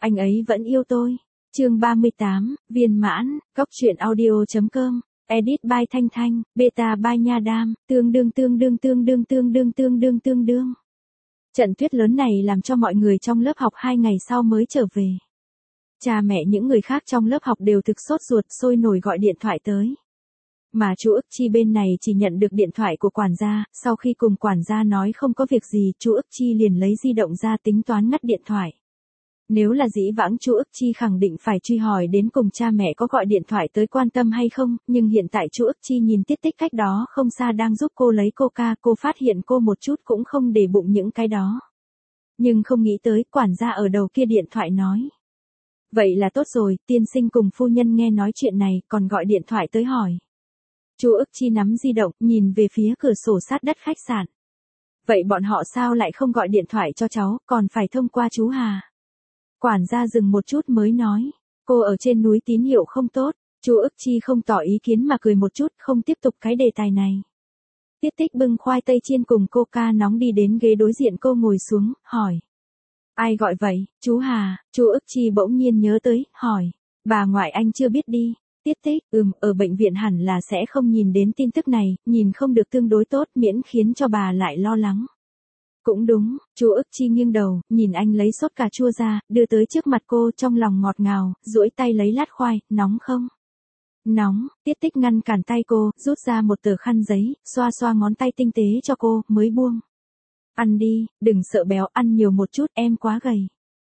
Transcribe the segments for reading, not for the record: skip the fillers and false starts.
Anh ấy vẫn yêu tôi. Chương 38, viên mãn, Cóc truyện audio.com, edit by Thanh Thanh, beta by Nha Đam, tương đương. Trận tuyết lớn này làm cho mọi người trong lớp học 2 ngày sau mới trở về. Cha mẹ những người khác trong lớp học đều thực sốt ruột sôi nổi gọi điện thoại tới. Mà chú Ức Chi bên này chỉ nhận được điện thoại của quản gia, sau khi cùng quản gia nói không có việc gì, chú Ức Chi liền lấy di động ra tính toán ngắt điện thoại. Nếu là dĩ vãng chú Ức Chi khẳng định phải truy hỏi đến cùng cha mẹ có gọi điện thoại tới quan tâm hay không, nhưng hiện tại chú Ức Chi nhìn Tiết Tích cách đó không xa đang giúp cô lấy coca, cô phát hiện cô một chút cũng không để bụng những cái đó. Nhưng không nghĩ tới quản gia ở đầu kia điện thoại nói. Vậy là tốt rồi, tiên sinh cùng phu nhân nghe nói chuyện này còn gọi điện thoại tới hỏi. Chú Ức Chi nắm di động, nhìn về phía cửa sổ sát đất khách sạn. Vậy bọn họ sao lại không gọi điện thoại cho cháu, còn phải thông qua chú Hà? Quản gia dừng một chút mới nói, cô ở trên núi tín hiệu không tốt. Chú Ức Chi không tỏ ý kiến mà cười một chút, không tiếp tục cái đề tài này. Tiết Tích bưng khoai tây chiên cùng coca nóng đi đến ghế đối diện cô ngồi xuống, hỏi. Ai gọi vậy, chú Hà? Chú Ức Chi bỗng nhiên nhớ tới, hỏi. Bà ngoại anh chưa biết đi. Tiết Tích, ở bệnh viện hẳn là sẽ không nhìn đến tin tức này, nhìn không được tương đối tốt miễn khiến cho bà lại lo lắng. Cũng đúng, chú Ức Chi nghiêng đầu, nhìn anh lấy sốt cà chua ra, đưa tới trước mặt cô trong lòng ngọt ngào, duỗi tay lấy lát khoai, nóng không? Nóng, Tiết Tích ngăn cản tay cô, rút ra một tờ khăn giấy, xoa xoa ngón tay tinh tế cho cô, mới buông. Ăn đi, đừng sợ béo, ăn nhiều một chút, em quá gầy.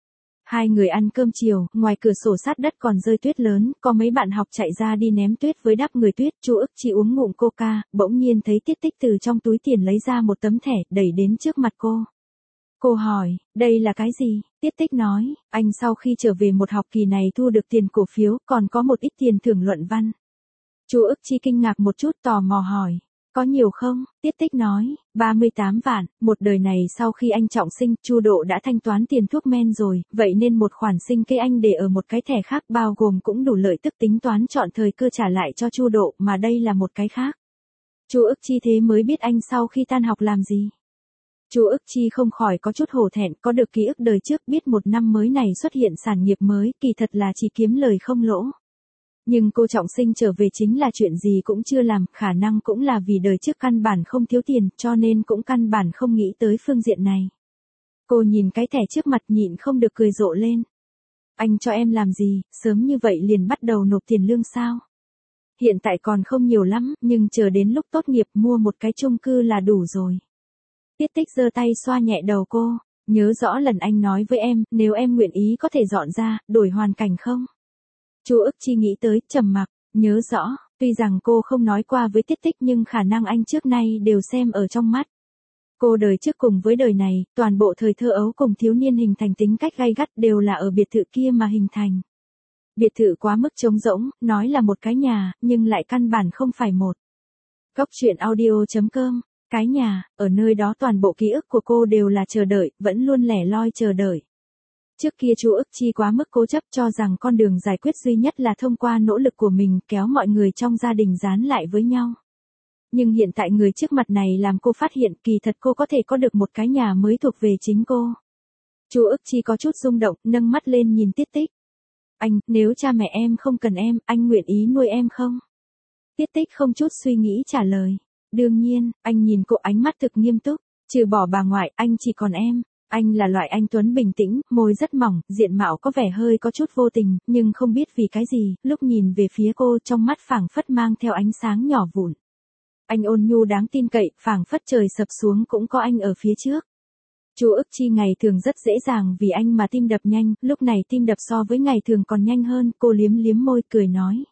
Hai người ăn cơm chiều, ngoài cửa sổ sát đất còn rơi tuyết lớn, có mấy bạn học chạy ra đi ném tuyết với đắp người tuyết, chú Ức Chi uống ngụm coca, bỗng nhiên thấy Tiết Tích từ trong túi tiền lấy ra một tấm thẻ, đẩy đến trước mặt cô. Cô hỏi, đây là cái gì? Tiết Tích nói, anh sau khi trở về một học kỳ này thu được tiền cổ phiếu, còn có một ít tiền thưởng luận văn. Chú Ức Chi kinh ngạc một chút tò mò hỏi. Có nhiều không? Tiết Tích nói, 38 vạn, một đời này sau khi anh trọng sinh, Chu Độ đã thanh toán tiền thuốc men rồi, vậy nên một khoản sinh kế anh để ở một cái thẻ khác bao gồm cũng đủ lợi tức tính toán chọn thời cơ trả lại cho Chu Độ, mà đây là một cái khác. Chú Ức Chi thế mới biết anh sau khi tan học làm gì. Chú Ức Chi không khỏi có chút hổ thẹn, có được ký ức đời trước biết một năm mới này xuất hiện sản nghiệp mới, kỳ thật là chỉ kiếm lời không lỗ. Nhưng cô trọng sinh trở về chính là chuyện gì cũng chưa làm, khả năng cũng là vì đời trước căn bản không thiếu tiền, cho nên cũng căn bản không nghĩ tới phương diện này. Cô nhìn cái thẻ trước mặt nhịn không được cười rộ lên. Anh cho em làm gì, sớm như vậy liền bắt đầu nộp tiền lương sao? Hiện tại còn không nhiều lắm, nhưng chờ đến lúc tốt nghiệp mua một cái chung cư là đủ rồi. Tiết Tích giơ tay xoa nhẹ đầu cô, nhớ rõ lần anh nói với em, nếu em nguyện ý có thể dọn ra, đổi hoàn cảnh không? Chú Ức Chi nghĩ tới, trầm mặc, nhớ rõ, tuy rằng cô không nói qua với Tiết Tích nhưng khả năng anh trước nay đều xem ở trong mắt. Cô đời trước cùng với đời này, toàn bộ thời thơ ấu cùng thiếu niên hình thành tính cách gay gắt đều là ở biệt thự kia mà hình thành. Biệt thự quá mức trống rỗng, nói là một cái nhà, nhưng lại căn bản không phải một. Cóc truyện audio.com, cái nhà, ở nơi đó toàn bộ ký ức của cô đều là chờ đợi, vẫn luôn lẻ loi chờ đợi. Trước kia chú Ức Chi quá mức cố chấp cho rằng con đường giải quyết duy nhất là thông qua nỗ lực của mình kéo mọi người trong gia đình dán lại với nhau. Nhưng hiện tại người trước mặt này làm cô phát hiện kỳ thật cô có thể có được một cái nhà mới thuộc về chính cô. Chú Ức Chi có chút rung động, nâng mắt lên nhìn Tiết Tích. Anh, nếu cha mẹ em không cần em, anh nguyện ý nuôi em không? Tiết Tích không chút suy nghĩ trả lời. Đương nhiên, anh nhìn cô ánh mắt thực nghiêm túc, trừ bỏ bà ngoại, anh chỉ còn em. Anh là loại anh tuấn bình tĩnh, môi rất mỏng, diện mạo có vẻ hơi có chút vô tình, nhưng không biết vì cái gì, lúc nhìn về phía cô trong mắt phảng phất mang theo ánh sáng nhỏ vụn. Anh ôn nhu đáng tin cậy, phảng phất trời sập xuống cũng có anh ở phía trước. Chú Ức Chi ngày thường rất dễ dàng vì anh mà tim đập nhanh, lúc này tim đập so với ngày thường còn nhanh hơn, cô liếm liếm môi cười nói.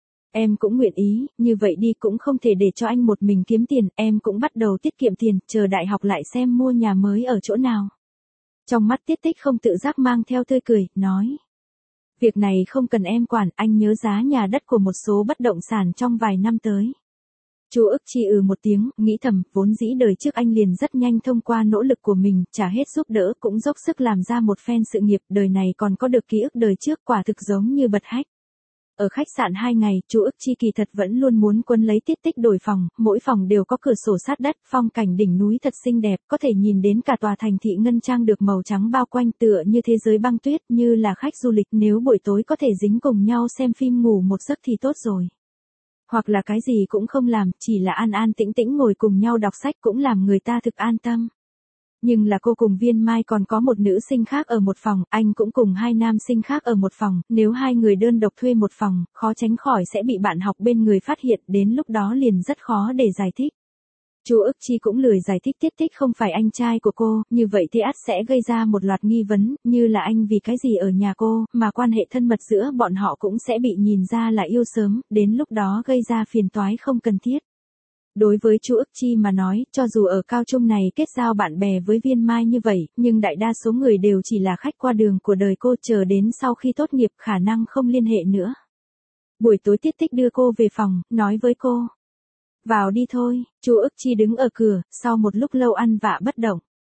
Em cũng nguyện ý, như vậy đi cũng không thể để cho anh một mình kiếm tiền, em cũng bắt đầu tiết kiệm tiền, chờ đại học lại xem mua nhà mới ở chỗ nào. Trong mắt Tiết Tích không tự giác mang theo tươi cười, nói. Việc này không cần em quản, anh nhớ giá nhà đất của một số bất động sản trong vài năm tới. Chú Ức Chi một tiếng, nghĩ thầm, vốn dĩ đời trước anh liền rất nhanh thông qua nỗ lực của mình, trả hết giúp đỡ cũng dốc sức làm ra một phen sự nghiệp, đời này còn có được ký ức đời trước quả thực giống như bật hách. Ở khách sạn 2 ngày, chú ức chi kỳ thật vẫn luôn muốn quấn lấy Tiết Tích đổi phòng, mỗi phòng đều có cửa sổ sát đất, phong cảnh đỉnh núi thật xinh đẹp, có thể nhìn đến cả tòa thành thị ngân trang được màu trắng bao quanh tựa như thế giới băng tuyết, như là khách du lịch, nếu buổi tối có thể dính cùng nhau xem phim ngủ một giấc thì tốt rồi. Hoặc là cái gì cũng không làm, chỉ là an an tĩnh tĩnh ngồi cùng nhau đọc sách cũng làm người ta thực an tâm. Nhưng là cô cùng Viên Mai còn có một nữ sinh khác ở một phòng, anh cũng cùng hai nam sinh khác ở một phòng, nếu hai người đơn độc thuê một phòng, khó tránh khỏi sẽ bị bạn học bên người phát hiện, đến lúc đó liền rất khó để giải thích. Chú ức chi cũng lười giải thích Tiết Tích không phải anh trai của cô, như vậy thì ắt sẽ gây ra một loạt nghi vấn, như là anh vì cái gì ở nhà cô, mà quan hệ thân mật giữa bọn họ cũng sẽ bị nhìn ra là yêu sớm, đến lúc đó gây ra phiền toái không cần thiết. Đối với chú ức chi mà nói, cho dù ở cao trung này kết giao bạn bè với Viên Mai như vậy, nhưng đại đa số người đều chỉ là khách qua đường của đời cô, chờ đến sau khi tốt nghiệp khả năng không liên hệ nữa. Buổi tối Tiết Tích đưa cô về phòng, nói với cô. Vào đi thôi, chú ức chi đứng ở cửa, sau một lúc lâu ăn vạ bất động.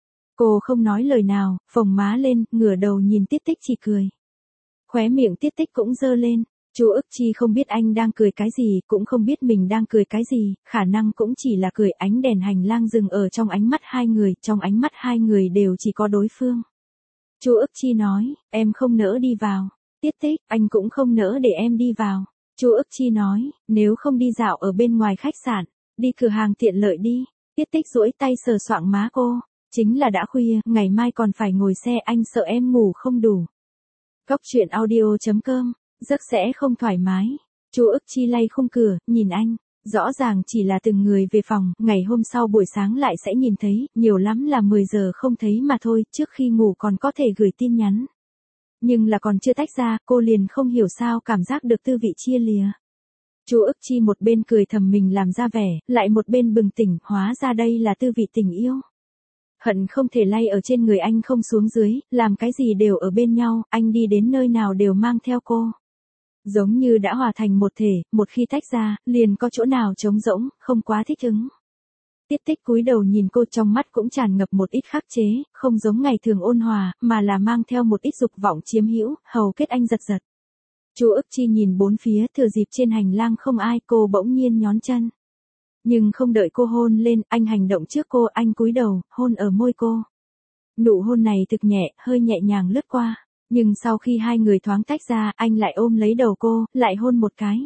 Cô không nói lời nào, phồng má lên, ngửa đầu nhìn Tiết Tích chỉ cười. Khóe miệng Tiết Tích cũng giơ lên. Chú ức chi không biết anh đang cười cái gì, cũng không biết mình đang cười cái gì, khả năng cũng chỉ là cười. Ánh đèn hành lang dừng ở trong ánh mắt hai người, trong ánh mắt hai người đều chỉ có đối phương. Chú ức chi nói, em không nỡ đi vào. Tiết Tích, anh cũng không nỡ để em đi vào. Chú ức chi nói, nếu không đi dạo ở bên ngoài khách sạn, đi cửa hàng tiện lợi đi. Tiết Tích duỗi tay sờ soạng má cô, chính là đã khuya, ngày mai còn phải ngồi xe, anh sợ em ngủ không đủ. Góc truyện audio.com, giấc sẽ không thoải mái. Chú ức chi lay khung cửa, nhìn anh, rõ ràng chỉ là từng người về phòng, ngày hôm sau buổi sáng lại sẽ nhìn thấy, nhiều lắm là 10 giờ không thấy mà thôi, trước khi ngủ còn có thể gửi tin nhắn. Nhưng là còn chưa tách ra, cô liền không hiểu sao cảm giác được tư vị chia lìa. Chú ức chi một bên cười thầm mình làm ra vẻ, lại một bên bừng tỉnh, hóa ra đây là tư vị tình yêu. Hận không thể lay ở trên người anh không xuống dưới, làm cái gì đều ở bên nhau, anh đi đến nơi nào đều mang theo cô. Giống như đã hòa thành một thể, một khi tách ra, liền có chỗ nào trống rỗng, không quá thích ứng. Tiết Tích cúi đầu nhìn cô, trong mắt cũng tràn ngập một ít khắc chế, không giống ngày thường ôn hòa, mà là mang theo một ít dục vọng chiếm hữu, hầu kết anh giật giật. Chú ức chi nhìn bốn phía, thừa dịp trên hành lang không ai, cô bỗng nhiên nhón chân. Nhưng không đợi cô hôn lên, anh hành động trước cô, anh cúi đầu, hôn ở môi cô. Nụ hôn này thực nhẹ, hơi nhẹ nhàng lướt qua. Nhưng sau khi hai người thoáng tách ra, anh lại ôm lấy đầu cô, lại hôn một cái.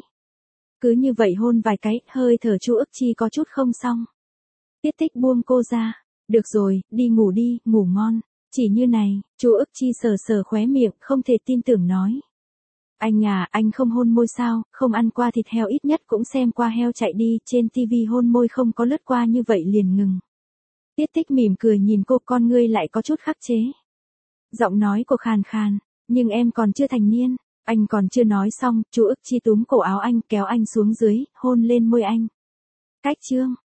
Cứ như vậy hôn vài cái, hơi thở chú ức chi có chút không xong. Tiết Tích buông cô ra. Được rồi, đi ngủ đi, ngủ ngon. Chỉ như này, chú ức chi sờ sờ khóe miệng, không thể tin tưởng nói. Anh à, anh không hôn môi sao, không ăn qua thịt heo ít nhất cũng xem qua heo chạy đi, trên tivi hôn môi không có lướt qua như vậy liền ngừng. Tiết Tích mỉm cười nhìn cô, con ngươi lại có chút khắc chế. Giọng nói của khàn khàn, nhưng em còn chưa thành niên. Anh còn chưa nói xong, chú ức chi túm cổ áo anh, kéo anh xuống dưới, hôn lên môi anh. Cách chương.